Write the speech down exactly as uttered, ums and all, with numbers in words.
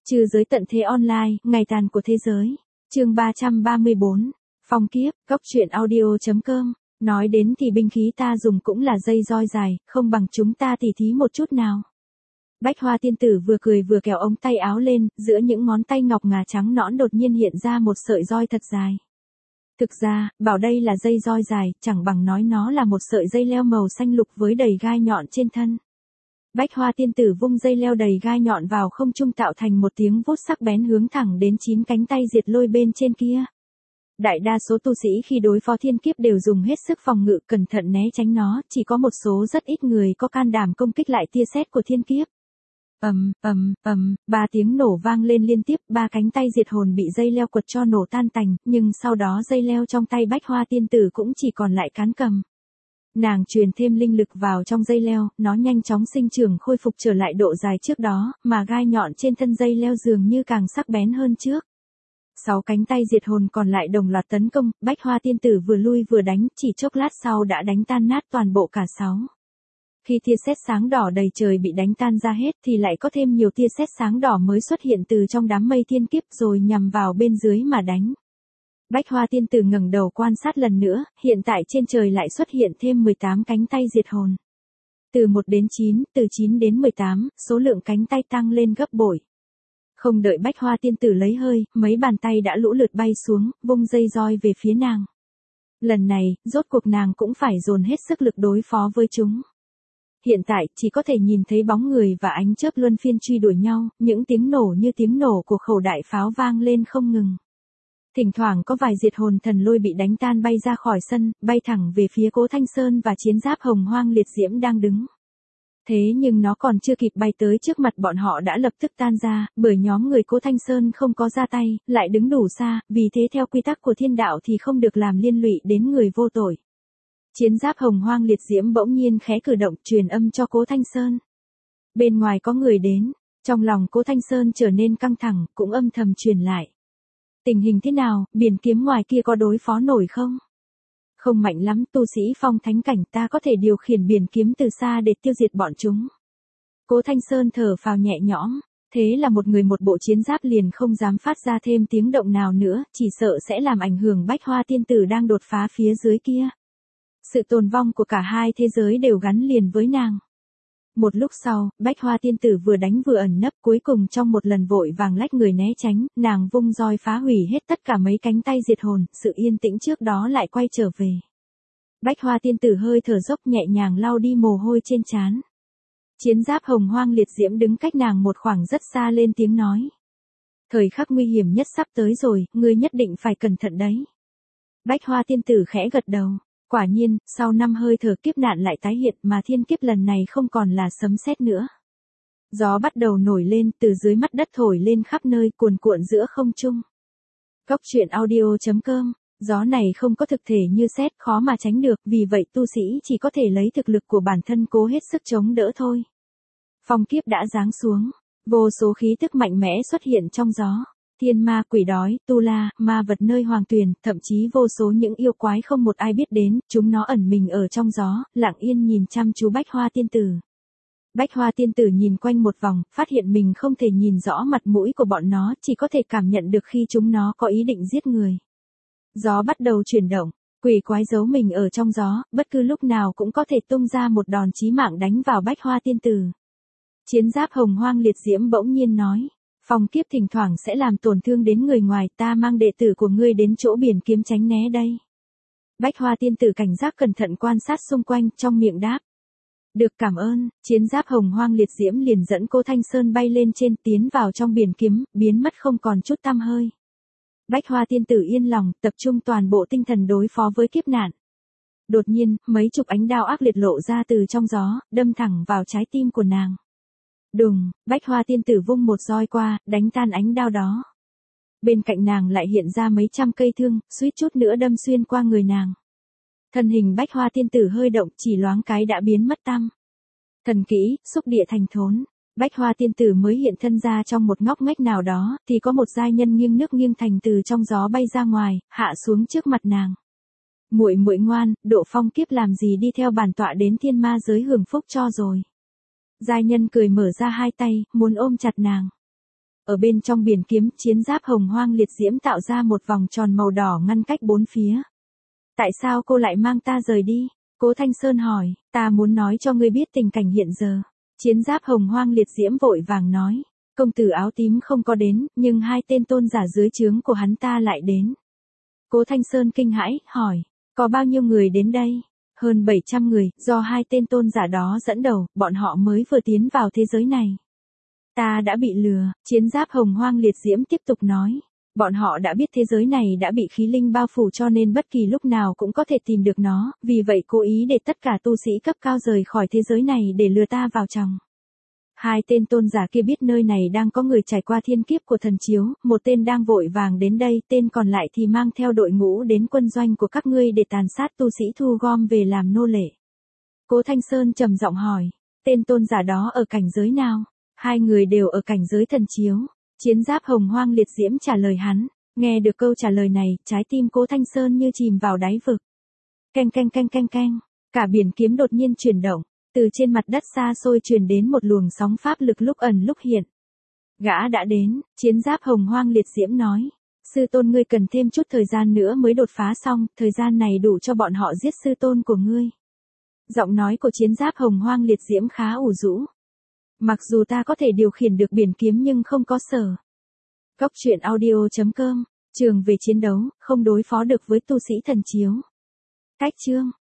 Trừ giới tận thế online, ngày tàn của thế giới. Chương ba trăm ba mươi bốn. Phong kiếp, góc truyện audio chấm com. Nói đến thì binh khí ta dùng cũng là dây roi dài, không bằng chúng ta tỉ thí một chút nào. Bách Hoa tiên tử vừa cười vừa kéo ống tay áo lên, giữa những ngón tay ngọc ngà trắng nõn đột nhiên hiện ra một sợi roi thật dài. Thực ra, bảo đây là dây roi dài, chẳng bằng nói nó là một sợi dây leo màu xanh lục với đầy gai nhọn trên thân. Bách Hoa tiên tử vung dây leo đầy gai nhọn vào không trung tạo thành một tiếng vút sắc bén hướng thẳng đến chín cánh tay diệt lôi bên trên kia. Đại đa số tu sĩ khi đối phó thiên kiếp đều dùng hết sức phòng ngự cẩn thận né tránh nó, chỉ có một số rất ít người có can đảm công kích lại tia sét của thiên kiếp. Ầm, ầm, ầm, ba tiếng nổ vang lên liên tiếp, ba cánh tay diệt hồn bị dây leo quật cho nổ tan tành, nhưng sau đó dây leo trong tay Bách Hoa tiên tử cũng chỉ còn lại cán cầm. Nàng truyền thêm linh lực vào trong dây leo, nó nhanh chóng sinh trưởng khôi phục trở lại độ dài trước đó, mà gai nhọn trên thân dây leo dường như càng sắc bén hơn trước. Sáu cánh tay diệt hồn còn lại đồng loạt tấn công, Bách Hoa tiên tử vừa lui vừa đánh, chỉ chốc lát sau đã đánh tan nát toàn bộ cả sáu. Khi tia sét sáng đỏ đầy trời bị đánh tan ra hết thì lại có thêm nhiều tia sét sáng đỏ mới xuất hiện từ trong đám mây thiên kiếp rồi nhằm vào bên dưới mà đánh. Bách Hoa tiên tử ngẩng đầu quan sát lần nữa, hiện tại trên trời lại xuất hiện thêm mười tám cánh tay diệt hồn. Từ một đến chín, từ chín đến mười tám, số lượng cánh tay tăng lên gấp bội. Không đợi Bách Hoa tiên tử lấy hơi, mấy bàn tay đã lũ lượt bay xuống, vung dây roi về phía nàng. Lần này, rốt cuộc nàng cũng phải dồn hết sức lực đối phó với chúng. Hiện tại, chỉ có thể nhìn thấy bóng người và ánh chớp luân phiên truy đuổi nhau, những tiếng nổ như tiếng nổ của khẩu đại pháo vang lên không ngừng. Thỉnh thoảng có vài diệt hồn thần lôi bị đánh tan bay ra khỏi sân, bay thẳng về phía Cố Thanh Sơn và chiến giáp hồng hoang liệt diễm đang đứng. Thế nhưng nó còn chưa kịp bay tới trước mặt bọn họ đã lập tức tan ra, bởi nhóm người Cố Thanh Sơn không có ra tay, lại đứng đủ xa, vì thế theo quy tắc của thiên đạo thì không được làm liên lụy đến người vô tội. Chiến giáp hồng hoang liệt diễm bỗng nhiên khẽ cử động truyền âm cho Cố Thanh Sơn. Bên ngoài có người đến, trong lòng Cố Thanh Sơn trở nên căng thẳng, cũng âm thầm truyền lại. Tình hình thế nào, biển kiếm ngoài kia có đối phó nổi không? Không mạnh lắm, tu sĩ phong thánh cảnh ta có thể điều khiển biển kiếm từ xa để tiêu diệt bọn chúng. Cố Thanh Sơn thở phào nhẹ nhõm, thế là một người một bộ chiến giáp liền không dám phát ra thêm tiếng động nào nữa, chỉ sợ sẽ làm ảnh hưởng Bách Hoa tiên tử đang đột phá phía dưới kia. Sự tồn vong của cả hai thế giới đều gắn liền với nàng. Một lúc sau, Bách Hoa tiên tử vừa đánh vừa ẩn nấp, cuối cùng trong một lần vội vàng lách người né tránh, nàng vung roi phá hủy hết tất cả mấy cánh tay diệt hồn, sự yên tĩnh trước đó lại quay trở về. Bách Hoa tiên tử hơi thở dốc nhẹ nhàng lau đi mồ hôi trên trán. Chiến giáp hồng hoang liệt diễm đứng cách nàng một khoảng rất xa lên tiếng nói. Thời khắc nguy hiểm nhất sắp tới rồi, ngươi nhất định phải cẩn thận đấy. Bách Hoa tiên tử khẽ gật đầu. Quả nhiên, sau năm hơi thở kiếp nạn lại tái hiện mà thiên kiếp lần này không còn là sấm sét nữa. Gió bắt đầu nổi lên từ dưới mặt đất thổi lên khắp nơi cuồn cuộn giữa không trung. Góc truyện audio chấm com, gió này không có thực thể như sét khó mà tránh được, vì vậy tu sĩ chỉ có thể lấy thực lực của bản thân cố hết sức chống đỡ thôi. Phong kiếp đã giáng xuống, vô số khí tức mạnh mẽ xuất hiện trong gió. Thiên ma, quỷ đói, tu la, ma vật nơi hoàng tuyền, thậm chí vô số những yêu quái không một ai biết đến, chúng nó ẩn mình ở trong gió, lặng yên nhìn chăm chú Bách Hoa tiên tử. Bách Hoa tiên tử nhìn quanh một vòng, phát hiện mình không thể nhìn rõ mặt mũi của bọn nó, chỉ có thể cảm nhận được khi chúng nó có ý định giết người. Gió bắt đầu chuyển động, quỷ quái giấu mình ở trong gió, bất cứ lúc nào cũng có thể tung ra một đòn chí mạng đánh vào Bách Hoa tiên tử. Chiến giáp hồng hoang liệt diễm bỗng nhiên nói. Phong kiếp thỉnh thoảng sẽ làm tổn thương đến người ngoài, ta mang đệ tử của ngươi đến chỗ biển kiếm tránh né đây. Bách Hoa tiên tử cảnh giác cẩn thận quan sát xung quanh, trong miệng đáp. Được cảm ơn, chiến giáp hồng hoang liệt diễm liền dẫn Cố Thanh Sơn bay lên trên tiến vào trong biển kiếm, biến mất không còn chút tăm hơi. Bách Hoa tiên tử yên lòng, tập trung toàn bộ tinh thần đối phó với kiếp nạn. Đột nhiên, mấy chục ánh đao ác liệt lộ ra từ trong gió, đâm thẳng vào trái tim của nàng. Đùng, Bách Hoa tiên tử vung một roi qua, đánh tan ánh đao đó. Bên cạnh nàng lại hiện ra mấy trăm cây thương, suýt chút nữa đâm xuyên qua người nàng. Thân hình Bách Hoa tiên tử hơi động, chỉ loáng cái đã biến mất tăm. Thần kỹ, xúc địa thành thốn. Bách Hoa tiên tử mới hiện thân ra trong một ngóc ngách nào đó, thì có một giai nhân nghiêng nước nghiêng thành từ trong gió bay ra ngoài, hạ xuống trước mặt nàng. Muội muội ngoan, độ phong kiếp làm gì đi theo bản tọa đến thiên ma giới hưởng phúc cho rồi. Giai nhân cười mở ra hai tay, muốn ôm chặt nàng. Ở bên trong biển kiếm, chiến giáp hồng hoang liệt diễm tạo ra một vòng tròn màu đỏ ngăn cách bốn phía. Tại sao cô lại mang ta rời đi? Cố Thanh Sơn hỏi, ta muốn nói cho ngươi biết tình cảnh hiện giờ. Chiến giáp hồng hoang liệt diễm vội vàng nói, công tử áo tím không có đến, nhưng hai tên tôn giả dưới trướng của hắn ta lại đến. Cố Thanh Sơn kinh hãi, hỏi, có bao nhiêu người đến đây? Hơn bảy trăm người, do hai tên tôn giả đó dẫn đầu, bọn họ mới vừa tiến vào thế giới này. Ta đã bị lừa, chiến giáp hồng hoang liệt diễm tiếp tục nói. Bọn họ đã biết thế giới này đã bị khí linh bao phủ cho nên bất kỳ lúc nào cũng có thể tìm được nó, vì vậy cố ý để tất cả tu sĩ cấp cao rời khỏi thế giới này để lừa ta vào trong. Hai tên tôn giả kia biết nơi này đang có người trải qua thiên kiếp của thần chiếu, một tên đang vội vàng đến đây, tên còn lại thì mang theo đội ngũ đến quân doanh của các ngươi để tàn sát tu sĩ thu gom về làm nô lệ. Cố Thanh Sơn trầm giọng hỏi, tên tôn giả đó ở cảnh giới nào? Hai người đều ở cảnh giới thần chiếu. Chiến giáp hồng hoang liệt diễm trả lời hắn. Nghe được câu trả lời này, trái tim Cố Thanh Sơn như chìm vào đáy vực. Keng keng keng keng keng, cả biển kiếm đột nhiên chuyển động. Từ trên mặt đất xa xôi truyền đến một luồng sóng pháp lực lúc ẩn lúc hiện. Gã đã đến, chiến giáp hồng hoang liệt diễm nói. Sư tôn ngươi cần thêm chút thời gian nữa mới đột phá xong, thời gian này đủ cho bọn họ giết sư tôn của ngươi. Giọng nói của chiến giáp hồng hoang liệt diễm khá ủ rũ. Mặc dù ta có thể điều khiển được biển kiếm nhưng không có sở. Góc truyện audio chấm com, trường về chiến đấu, không đối phó được với tu sĩ thần chiếu. Cách chương.